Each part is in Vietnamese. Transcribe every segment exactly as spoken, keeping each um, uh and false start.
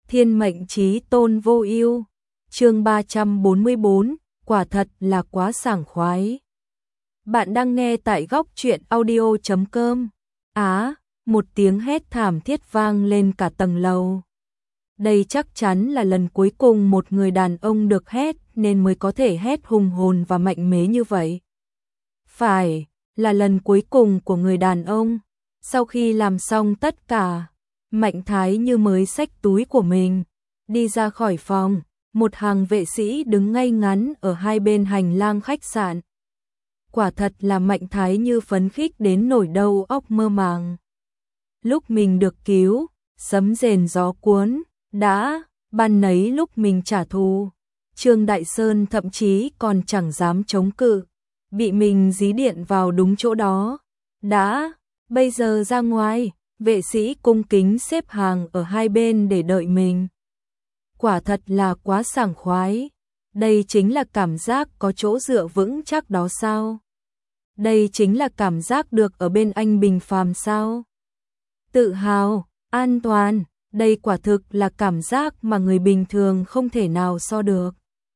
Thiên mệnh chí tôn vô ưu. Chương ba trăm bốn mươi bốn, quả thật là quá sảng khoái. Bạn đang nghe tại góc truyện audio chấm com. Á, một tiếng hét thảm thiết vang lên cả tầng lầu. Đây chắc chắn là lần cuối cùng một người đàn ông được hét nên mới có thể hét hùng hồn và mạnh mẽ như vậy. Phải, là lần cuối cùng của người đàn ông. Sau khi làm xong tất cả, Mạnh Thái Như mới xách túi của mình, đi ra khỏi phòng, một hàng vệ sĩ đứng ngay ngắn ở hai bên hành lang khách sạn. Quả thật là Mạnh Thái Như phấn khích đến nổi đầu óc mơ màng. Lúc mình được cứu, sấm rền gió cuốn, đã, ban nấy lúc mình trả thù, Trương Đại Sơn thậm chí còn chẳng dám chống cự, bị mình dí điện vào đúng chỗ đó. Đã, bây giờ ra ngoài, vệ sĩ cung kính xếp hàng ở hai bên để đợi mình. Quả thật là quá sảng khoái. Đây chính là cảm giác có chỗ dựa vững chắc đó sao? Đây chính là cảm giác được ở bên anh Bình Phàm sao? Tự hào, an toàn, đây quả thực là cảm giác mà người bình thường không thể nào so được.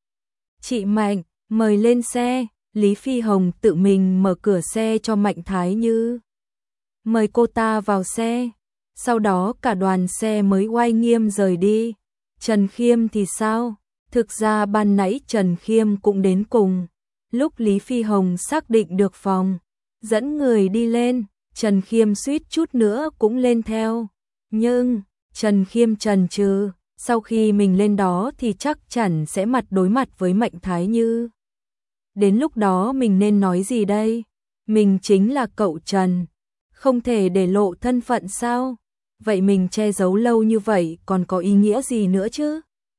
Chị Mạnh, mời lên xe. Lý Phi Hồng tự mình mở cửa xe cho Mạnh Thái Như, mời cô ta vào xe. Sau đó cả đoàn xe mới oai nghiêm rời đi. Trần Khiêm thì sao? Thực ra ban nãy Trần Khiêm cũng đến cùng. Lúc Lý Phi Hồng xác định được phòng, dẫn người đi lên, Trần Khiêm suýt chút nữa cũng lên theo. Nhưng, Trần Khiêm chần chừ, sau khi mình lên đó thì chắc chắn sẽ mặt đối mặt với Mạnh Thái Như. Đến lúc đó mình nên nói gì đây? Mình chính là cậu Trần, không thể để lộ thân phận sao? Vậy mình che giấu lâu như vậy còn có ý nghĩa gì nữa chứ?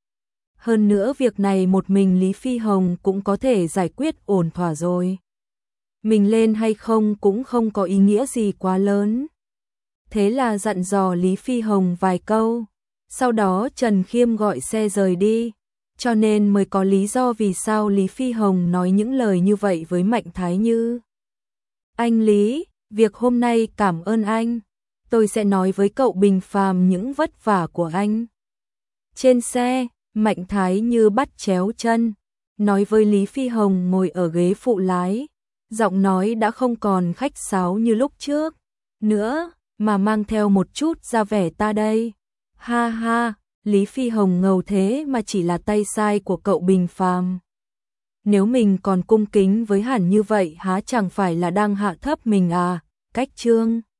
Hơn nữa việc này một mình Lý Phi Hồng cũng có thể giải quyết ổn thỏa rồi. Mình lên hay không cũng không có ý nghĩa gì quá lớn. Thế là dặn dò Lý Phi Hồng vài câu. Sau đó Trần Khiêm gọi xe rời đi. Cho nên mới có lý do vì sao Lý Phi Hồng nói những lời như vậy với Mạnh Thái Như. Anh Lý, việc hôm nay cảm ơn anh. Tôi sẽ nói với cậu Bình Phàm những vất vả của anh. Trên xe, Mạnh Thái Như bắt chéo chân, nói với Lý Phi Hồng ngồi ở ghế phụ lái. Giọng nói đã không còn khách sáo như lúc trước nữa, mà mang theo một chút ra vẻ ta đây. Ha ha, Lý Phi Hồng ngầu thế mà chỉ là tay sai của cậu Bình Phàm. Nếu mình còn cung kính với hẳn như vậy há chẳng phải là đang hạ thấp mình à? Cách Trương